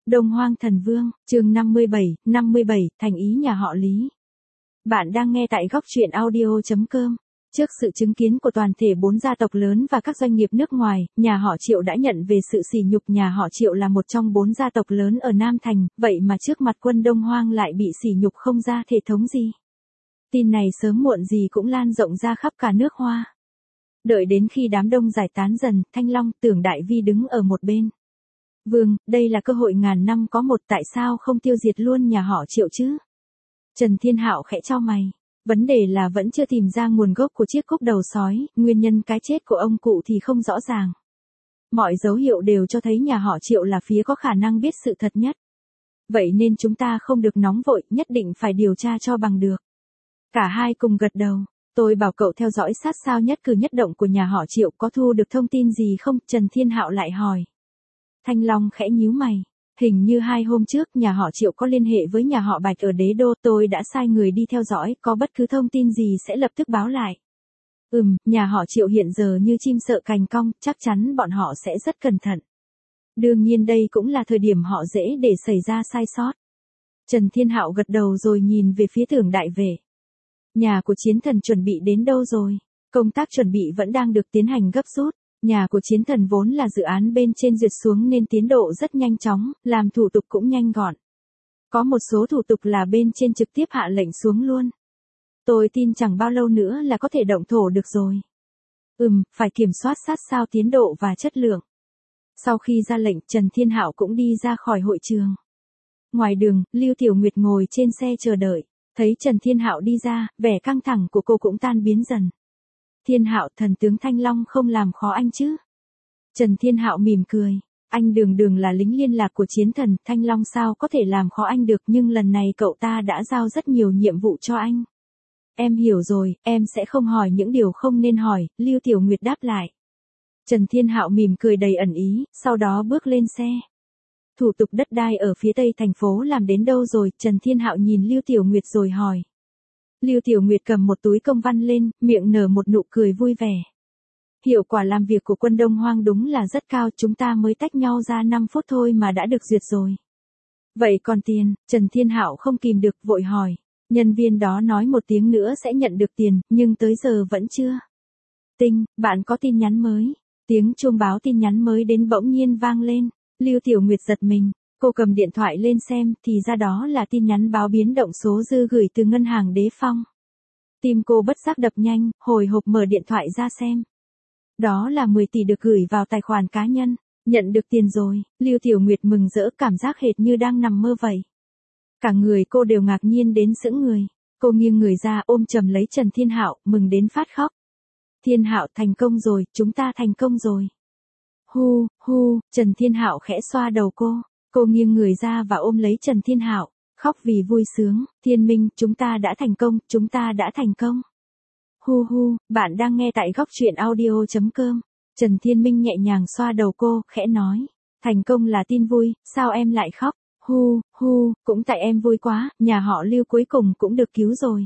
Đông Hoang Thần Vương, chương 57, thành ý nhà họ Lý. Bạn đang nghe tại góc truyện audio.com. Trước sự chứng kiến của toàn thể 4 gia tộc lớn và các doanh nghiệp nước ngoài, nhà họ Triệu đã nhận về sự sỉ nhục nhà họ Triệu là một trong 4 gia tộc lớn ở Nam Thành, vậy mà trước mặt quân Đông Hoang lại bị sỉ nhục không ra thể thống gì. Tin này sớm muộn gì cũng lan rộng ra khắp cả nước Hoa. Đợi đến khi đám đông giải tán dần, Thanh Long, Tưởng Đại Vi đứng ở một bên. Vương, đây là cơ hội ngàn năm có một, tại sao không tiêu diệt luôn nhà họ Triệu chứ? Trần Thiên Hạo khẽ chau mày. Vấn đề là vẫn chưa tìm ra nguồn gốc của chiếc cúc đầu sói, nguyên nhân cái chết của ông cụ thì không rõ ràng. Mọi dấu hiệu đều cho thấy nhà họ Triệu là phía có khả năng biết sự thật nhất. Vậy nên chúng ta không được nóng vội, nhất định phải điều tra cho bằng được. Cả hai cùng gật đầu. Tôi bảo cậu theo dõi sát sao nhất cử nhất động của nhà họ Triệu, có thu được thông tin gì không? Trần Thiên Hạo lại hỏi. Thanh Long khẽ nhíu mày. Hình như 2 hôm trước nhà họ Triệu có liên hệ với nhà họ Bạch ở Đế Đô, tôi đã sai người đi theo dõi, có bất cứ thông tin gì sẽ lập tức báo lại. Nhà họ Triệu hiện giờ như chim sợ cành cong, chắc chắn bọn họ sẽ rất cẩn thận. Đương nhiên đây cũng là thời điểm họ dễ để xảy ra sai sót. Trần Thiên Hạo gật đầu rồi nhìn về phía Tưởng Đại Vệ. Nhà của Chiến Thần chuẩn bị đến đâu rồi? Công tác chuẩn bị vẫn đang được tiến hành gấp rút. Nhà của Chiến Thần vốn là dự án bên trên duyệt xuống nên tiến độ rất nhanh chóng, làm thủ tục cũng nhanh gọn. Có một số thủ tục là bên trên trực tiếp hạ lệnh xuống luôn. Tôi tin chẳng bao lâu nữa là có thể động thổ được rồi. Phải kiểm soát sát sao tiến độ và chất lượng. Sau khi ra lệnh, Trần Thiên Hạo cũng đi ra khỏi hội trường. Ngoài đường, Lưu Tiểu Nguyệt ngồi trên xe chờ đợi. Thấy Trần Thiên Hạo đi ra, vẻ căng thẳng của cô cũng tan biến dần. Thiên Hạo, thần tướng Thanh Long không làm khó anh chứ? Trần Thiên Hạo mỉm cười. Anh đường là lính liên lạc của Chiến Thần, Thanh Long sao có thể làm khó anh được, nhưng lần này cậu ta đã giao rất nhiều nhiệm vụ cho anh. Em hiểu rồi, em sẽ không hỏi những điều không nên hỏi, Lưu Tiểu Nguyệt đáp lại. Trần Thiên Hạo mỉm cười đầy ẩn ý, sau đó bước lên xe. Thủ tục đất đai ở phía tây thành phố làm đến đâu rồi? Trần Thiên Hạo nhìn Lưu Tiểu Nguyệt rồi hỏi. Lưu Tiểu Nguyệt cầm một túi công văn lên, miệng nở một nụ cười vui vẻ. Hiệu quả làm việc của quân Đông Hoang đúng là rất cao, chúng ta mới tách nhau ra 5 phút thôi mà đã được duyệt rồi. Vậy còn tiền? Trần Thiên Hạo không kìm được vội hỏi. Nhân viên đó nói 1 tiếng nữa sẽ nhận được tiền, nhưng tới giờ vẫn chưa. Tinh, bạn có tin nhắn mới. Tiếng chuông báo tin nhắn mới đến bỗng nhiên vang lên. Lưu Tiểu Nguyệt giật mình. Cô cầm điện thoại lên xem, thì ra đó là tin nhắn báo biến động số dư gửi từ ngân hàng Đế Phong. Tim cô bất giác đập nhanh, hồi hộp mở điện thoại ra xem. Đó là 10 tỷ được gửi vào tài khoản cá nhân. Nhận được tiền rồi, Lưu Tiểu Nguyệt mừng rỡ, cảm giác hệt như đang nằm mơ vậy. Cả người cô đều ngạc nhiên đến sững người. Cô nghiêng người ra ôm chầm lấy Trần Thiên Hạo, mừng đến phát khóc. Thiên Hạo, thành công rồi, chúng ta thành công rồi. Trần Thiên Hạo khẽ xoa đầu cô. Cô nghiêng người ra và ôm lấy Trần Thiên Hạo, khóc vì vui sướng. Thiên Minh, chúng ta đã thành công, chúng ta đã thành công. Bạn đang nghe tại góc truyện audio.com. Trần Thiên Minh nhẹ nhàng xoa đầu cô, khẽ nói. Thành công là tin vui, sao em lại khóc? Cũng tại em vui quá, nhà họ Lưu cuối cùng cũng được cứu rồi.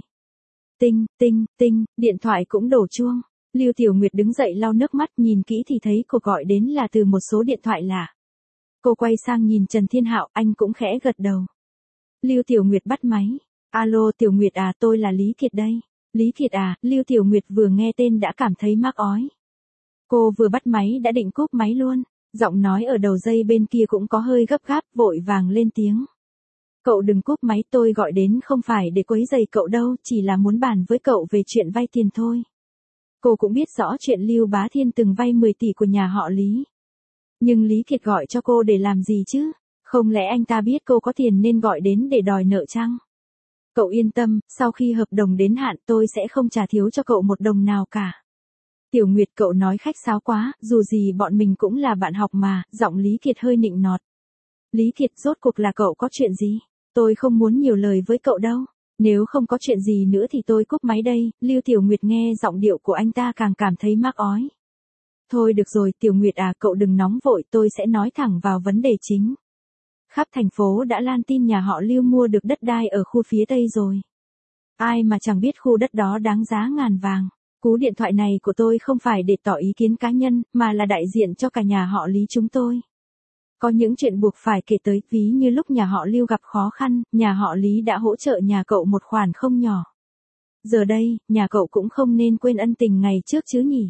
Tinh, điện thoại cũng đổ chuông. Lưu Tiểu Nguyệt đứng dậy lau nước mắt, nhìn kỹ thì thấy cuộc gọi đến là từ một số điện thoại lạ. Cô quay sang nhìn Trần Thiên Hạo, anh cũng khẽ gật đầu. Lưu Tiểu Nguyệt bắt máy. Alo Tiểu Nguyệt à, tôi là Lý Kiệt đây. Lý Kiệt à? Lưu Tiểu Nguyệt vừa nghe tên đã cảm thấy mắc ói. Cô vừa bắt máy đã định cúp máy luôn. Giọng nói ở đầu dây bên kia cũng có hơi gấp gáp, vội vàng lên tiếng. Cậu đừng cúp máy, tôi gọi đến không phải để quấy rầy cậu đâu, chỉ là muốn bàn với cậu về chuyện vay tiền thôi. Cô cũng biết rõ chuyện Lưu Bá Thiên từng vay 10 tỷ của nhà họ Lý. Nhưng Lý Kiệt gọi cho cô để làm gì chứ? Không lẽ anh ta biết cô có tiền nên gọi đến để đòi nợ chăng? Cậu yên tâm, sau khi hợp đồng đến hạn tôi sẽ không trả thiếu cho cậu 1 đồng nào cả. Tiểu Nguyệt, cậu nói khách sáo quá, dù gì bọn mình cũng là bạn học mà. Giọng Lý Kiệt hơi nịnh nọt. Lý Kiệt, rốt cuộc là cậu có chuyện gì? Tôi không muốn nhiều lời với cậu đâu. Nếu không có chuyện gì nữa thì tôi cúp máy đây. Lưu Tiểu Nguyệt nghe giọng điệu của anh ta càng cảm thấy mắc ói. Thôi được rồi, Tiểu Nguyệt à, cậu đừng nóng vội, tôi sẽ nói thẳng vào vấn đề chính. Khắp thành phố đã lan tin nhà họ Lưu mua được đất đai ở khu phía Tây rồi. Ai mà chẳng biết khu đất đó đáng giá ngàn vàng. Cú điện thoại này của tôi không phải để tỏ ý kiến cá nhân, mà là đại diện cho cả nhà họ Lý chúng tôi. Có những chuyện buộc phải kể tới, ví như lúc nhà họ Lưu gặp khó khăn, nhà họ Lý đã hỗ trợ nhà cậu một khoản không nhỏ. Giờ đây, nhà cậu cũng không nên quên ân tình ngày trước chứ nhỉ?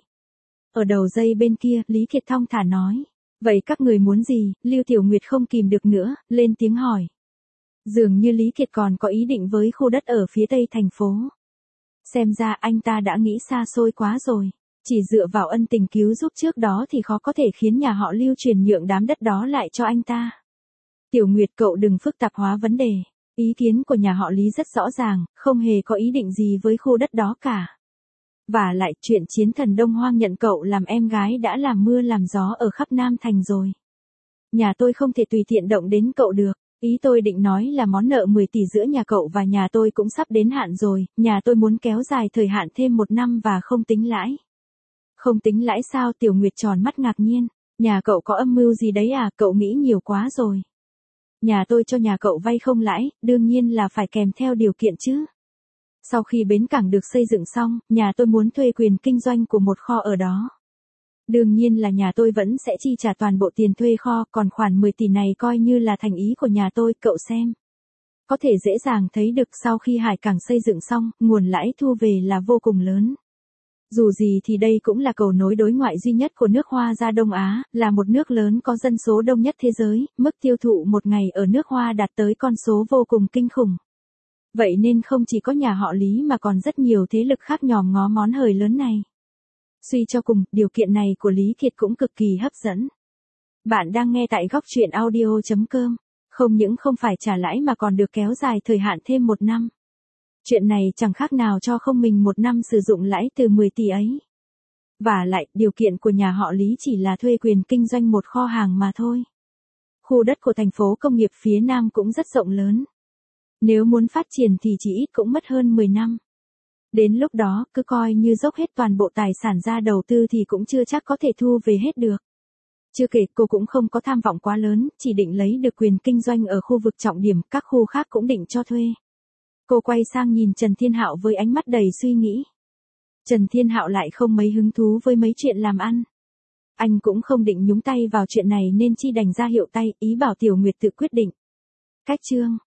Ở đầu dây bên kia, Lý Kiệt thong thả nói. Vậy các người muốn gì? Lưu Tiểu Nguyệt không kìm được nữa, lên tiếng hỏi. Dường như Lý Kiệt còn có ý định với khu đất ở phía tây thành phố. Xem ra anh ta đã nghĩ xa xôi quá rồi. Chỉ dựa vào ân tình cứu giúp trước đó thì khó có thể khiến nhà họ Lưu chuyển nhượng đám đất đó lại cho anh ta. Tiểu Nguyệt, cậu đừng phức tạp hóa vấn đề. Ý kiến của nhà họ Lý rất rõ ràng, không hề có ý định gì với khu đất đó cả. Và lại chuyện chiến thần Đông Hoang nhận cậu làm em gái đã làm mưa làm gió ở khắp Nam Thành rồi. Nhà tôi không thể tùy tiện động đến cậu được. Ý tôi định nói là món nợ 10 tỷ giữa nhà cậu và nhà tôi cũng sắp đến hạn rồi, nhà tôi muốn kéo dài thời hạn thêm 1 năm và không tính lãi. Không tính lãi sao? Tiểu Nguyệt tròn mắt ngạc nhiên. Nhà cậu có âm mưu gì đấy à? Cậu nghĩ nhiều quá rồi. Nhà tôi cho nhà cậu vay không lãi, đương nhiên là phải kèm theo điều kiện chứ. Sau khi bến cảng được xây dựng xong, nhà tôi muốn thuê quyền kinh doanh của một kho ở đó. Đương nhiên là nhà tôi vẫn sẽ chi trả toàn bộ tiền thuê kho, còn khoản 10 tỷ này coi như là thành ý của nhà tôi, cậu xem. Có thể dễ dàng thấy được sau khi hải cảng xây dựng xong, nguồn lãi thu về là vô cùng lớn. Dù gì thì đây cũng là cầu nối đối ngoại duy nhất của nước Hoa ra Đông Á, là một nước lớn có dân số đông nhất thế giới, mức tiêu thụ một ngày ở nước Hoa đạt tới con số vô cùng kinh khủng. Vậy nên không chỉ có nhà họ Lý mà còn rất nhiều thế lực khác nhòm ngó món hời lớn này. Suy cho cùng, điều kiện này của Lý Kiệt cũng cực kỳ hấp dẫn. Bạn đang nghe tại góc truyện audio.com. Không những không phải trả lãi mà còn được kéo dài thời hạn thêm 1 năm. Chuyện này chẳng khác nào cho không mình 1 năm sử dụng lãi từ 10 tỷ ấy. Và lại, điều kiện của nhà họ Lý chỉ là thuê quyền kinh doanh một kho hàng mà thôi. Khu đất của thành phố công nghiệp phía Nam cũng rất rộng lớn. Nếu muốn phát triển thì chỉ ít cũng mất hơn 10 năm. Đến lúc đó, cứ coi như dốc hết toàn bộ tài sản ra đầu tư thì cũng chưa chắc có thể thu về hết được. Chưa kể, cô cũng không có tham vọng quá lớn, chỉ định lấy được quyền kinh doanh ở khu vực trọng điểm, các khu khác cũng định cho thuê. Cô quay sang nhìn Trần Thiên Hạo với ánh mắt đầy suy nghĩ. Trần Thiên Hạo lại không mấy hứng thú với mấy chuyện làm ăn. Anh cũng không định nhúng tay vào chuyện này nên chi đành ra hiệu tay, ý bảo Tiểu Nguyệt tự quyết định. Cách chương